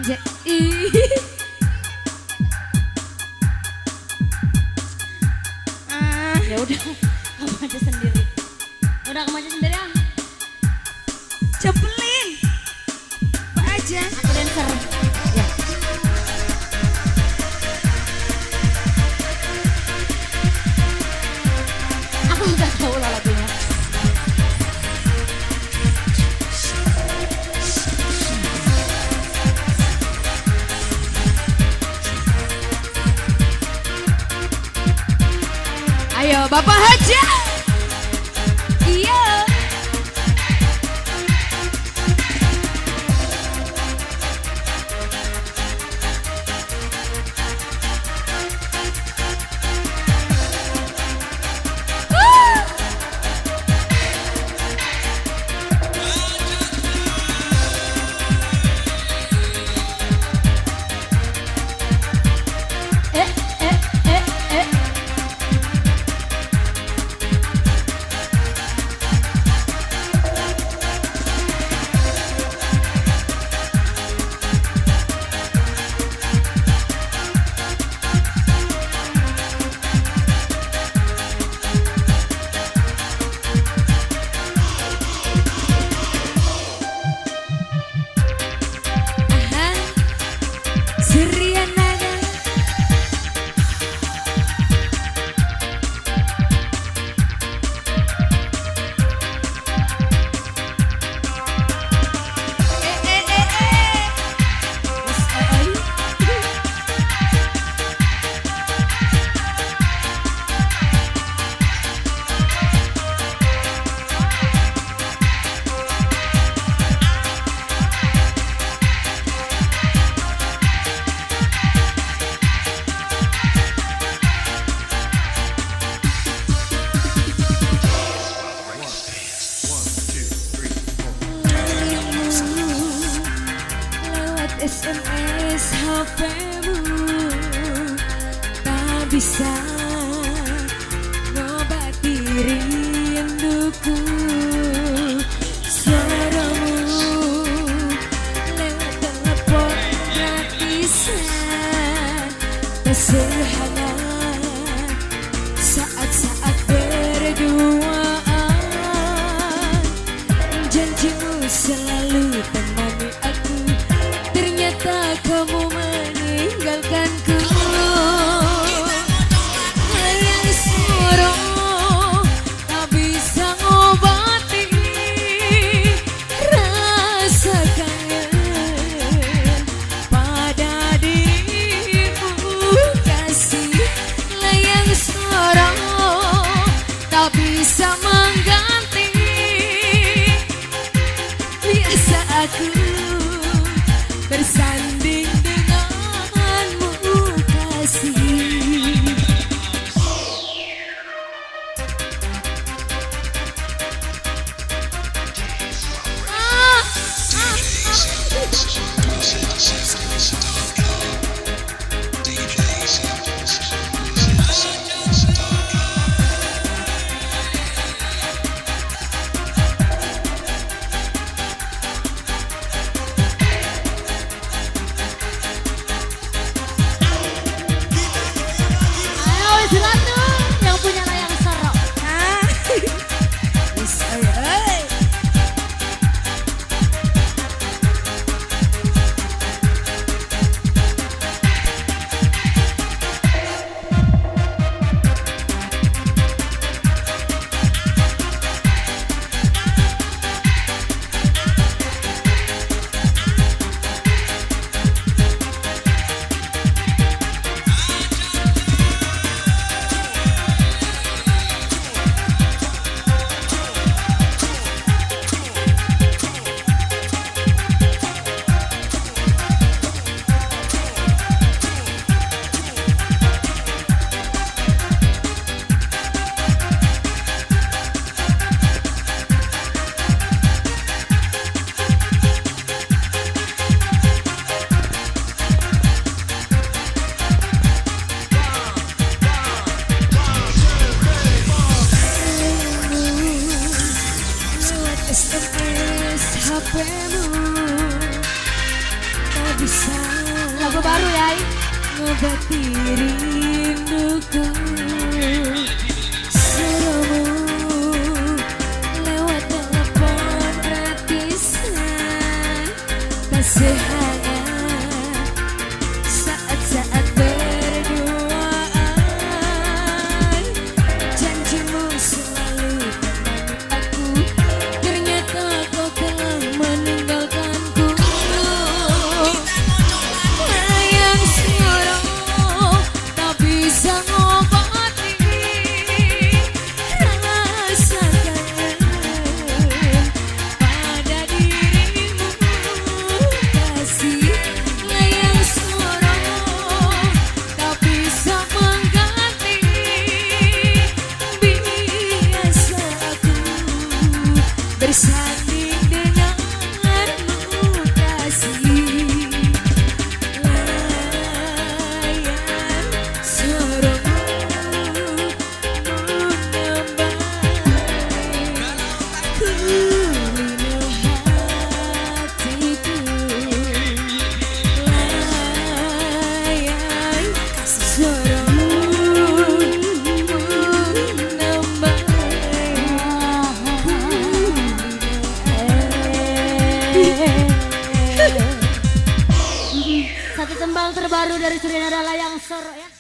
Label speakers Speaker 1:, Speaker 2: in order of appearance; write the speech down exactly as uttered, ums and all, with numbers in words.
Speaker 1: aja. Ih.
Speaker 2: Ah.
Speaker 1: Ya udah, kamu aja sendiri. Udah kamu aja sendiri ah.
Speaker 2: Cepelin. Apa aja?
Speaker 1: Aku dancer. Ya. Aku nggak tahu lah lagunya.
Speaker 2: Ayo Bapak Haja. Iya.
Speaker 1: Eh, eh, eh, eh.
Speaker 2: Aha. Suriana. Eh eh eh eh. Wes ai. Lewat S M S H P-mu tak bisa ngobati rinduku. Suaramu lewat telepon gratisan tak sehangat saat-saat berduaan. Janjimu selalu temani aku, ternyata kamu meninggalkanku. Yang sorong tak bisa ngobati rasa kangen pada dirimu kasih. Yang sorong tak bisa mengganti biasa aku bersanding denganmu kasih. Ah, ah,
Speaker 1: Ayo Zlatu yang punya layang sorok.
Speaker 2: ah. Wes ai ai.
Speaker 3: bisa
Speaker 1: Lagu baru ya.
Speaker 3: ngobati rinduku. Suruhmu lewat telepon gratisan, tak sehangat saat-saat berduaan. Janjimu selalu menemani aku, ternyata kau telah meninggalkanku. Layang suara tak bisa ngobati rasa kangen pada dirimu kasih. Layang suara tak bisa mengganti biasa aku bersanding denganmu kasih.
Speaker 1: Satu tembang terbaru dari Surinada Layang Soro ya.